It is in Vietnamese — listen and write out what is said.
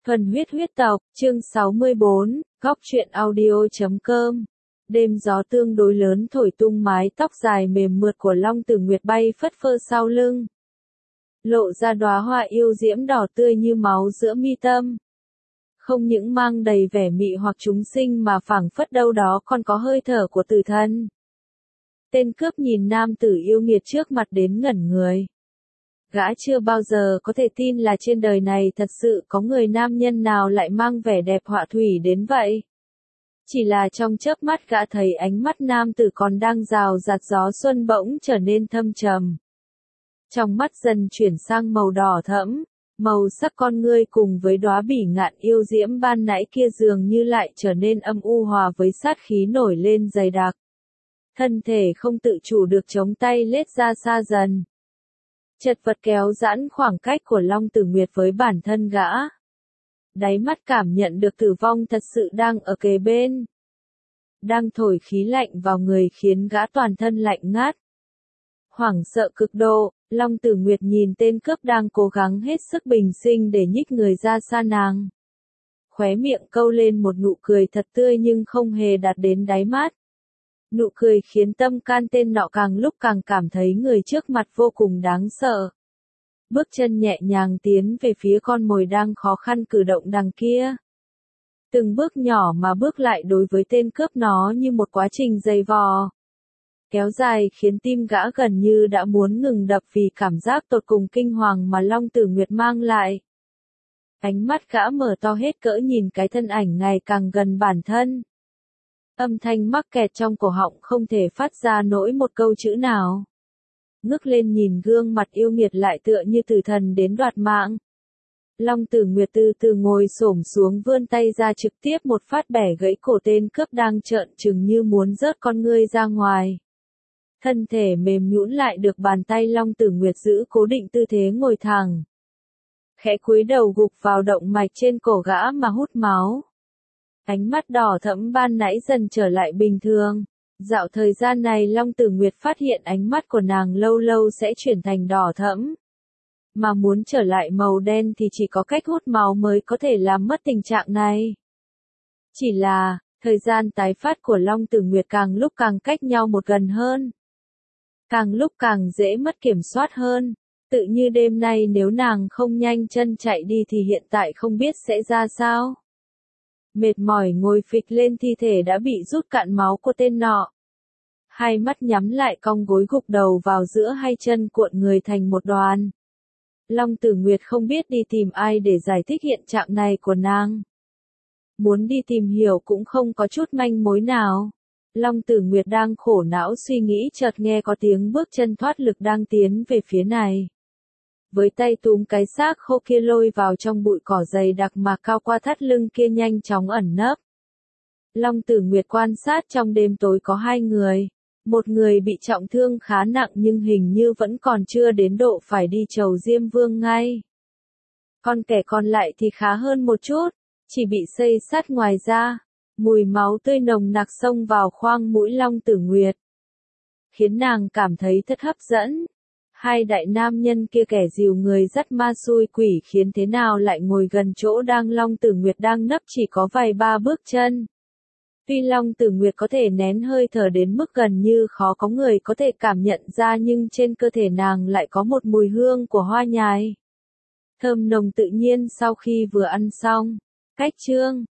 Thuần huyết huyết tộc, chương 64, góc truyện audio.com. Đêm gió tương đối lớn thổi tung mái tóc dài mềm mượt của Long Tử Nguyệt bay phất phơ sau lưng. Lộ ra đóa hoa yêu diễm đỏ tươi như máu giữa mi tâm. Không những mang đầy vẻ mị hoặc chúng sinh mà phảng phất đâu đó còn có hơi thở của tử thần. Tên cướp nhìn nam tử yêu nghiệt trước mặt đến ngẩn người. Gã chưa bao giờ có thể tin là trên đời này thật sự có người nam nhân nào lại mang vẻ đẹp họa thủy đến vậy. Chỉ là trong chớp mắt gã thấy ánh mắt nam tử còn đang rào rạt gió xuân bỗng trở nên thâm trầm. Trong mắt dần chuyển sang màu đỏ thẫm, màu sắc con ngươi cùng với đóa bỉ ngạn yêu diễm ban nãy kia dường như lại trở nên âm u hòa với sát khí nổi lên dày đặc. Thân thể không tự chủ được chống tay lết ra xa dần. Chật vật kéo giãn khoảng cách của Long Tử Nguyệt với bản thân gã. Đáy mắt cảm nhận được tử vong thật sự đang ở kề bên. Đang thổi khí lạnh vào người khiến gã toàn thân lạnh ngát. Hoảng sợ cực độ, Long Tử Nguyệt nhìn tên cướp đang cố gắng hết sức bình sinh để nhích người ra xa nàng. Khóe miệng câu lên một nụ cười thật tươi nhưng không hề đạt đến đáy mắt. Nụ cười khiến tâm can tên nọ càng lúc càng cảm thấy người trước mặt vô cùng đáng sợ. Bước chân nhẹ nhàng tiến về phía con mồi đang khó khăn cử động đằng kia. Từng bước nhỏ mà bước lại đối với tên cướp nó như một quá trình dày vò. Kéo dài khiến tim gã gần như đã muốn ngừng đập vì cảm giác tột cùng kinh hoàng mà Long Tử Nguyệt mang lại. Ánh mắt gã mở to hết cỡ nhìn cái thân ảnh ngày càng gần bản thân. Âm thanh mắc kẹt trong cổ họng không thể phát ra nổi một câu chữ nào. Ngước lên nhìn gương mặt yêu nghiệt lại tựa như tử thần đến đoạt mạng. Long Tử Nguyệt từ từ ngồi xổm xuống vươn tay ra trực tiếp một phát bẻ gãy cổ tên cướp đang trợn trừng như muốn rớt con ngươi ra ngoài. Thân thể mềm nhũn lại được bàn tay Long Tử Nguyệt giữ cố định tư thế ngồi thẳng. Khẽ cúi đầu gục vào động mạch trên cổ gã mà hút máu. Ánh mắt đỏ thẫm ban nãy dần trở lại bình thường. Dạo thời gian này Long Tử Nguyệt phát hiện ánh mắt của nàng lâu lâu sẽ chuyển thành đỏ thẫm. Mà muốn trở lại màu đen thì chỉ có cách hút máu mới có thể làm mất tình trạng này. Chỉ là, thời gian tái phát của Long Tử Nguyệt càng lúc càng cách nhau một gần hơn. Càng lúc càng dễ mất kiểm soát hơn. Tự như đêm nay nếu nàng không nhanh chân chạy đi thì hiện tại không biết sẽ ra sao. Mệt mỏi ngồi phịch lên thi thể đã bị rút cạn máu của tên nọ. Hai mắt nhắm lại cong gối gục đầu vào giữa hai chân cuộn người thành một đoàn. Long Tử Nguyệt không biết đi tìm ai để giải thích hiện trạng này của nàng. Muốn đi tìm hiểu cũng không có chút manh mối nào. Long Tử Nguyệt đang khổ não suy nghĩ chợt nghe có tiếng bước chân thoát lực đang tiến về phía này. Với tay túm cái xác khô kia lôi vào trong bụi cỏ dày đặc mà cao qua thắt lưng kia nhanh chóng ẩn nấp. Long Tử Nguyệt quan sát trong đêm tối có hai người. Một người bị trọng thương khá nặng nhưng hình như vẫn còn chưa đến độ phải đi chầu Diêm Vương ngay. Còn kẻ còn lại thì khá hơn một chút, chỉ bị xây sát ngoài da. Mùi máu tươi nồng nặc xông vào khoang mũi Long Tử Nguyệt, khiến nàng cảm thấy thật hấp dẫn. Hai đại nam nhân kia kẻ dìu người dắt ma xui quỷ khiến thế nào lại ngồi gần chỗ đang Long Tử Nguyệt đang nấp chỉ có vài ba bước chân. Tuy Long Tử Nguyệt có thể nén hơi thở đến mức gần như khó có người có thể cảm nhận ra nhưng trên cơ thể nàng lại có một mùi hương của hoa nhài. Thơm nồng tự nhiên sau khi vừa ăn xong. Cách chương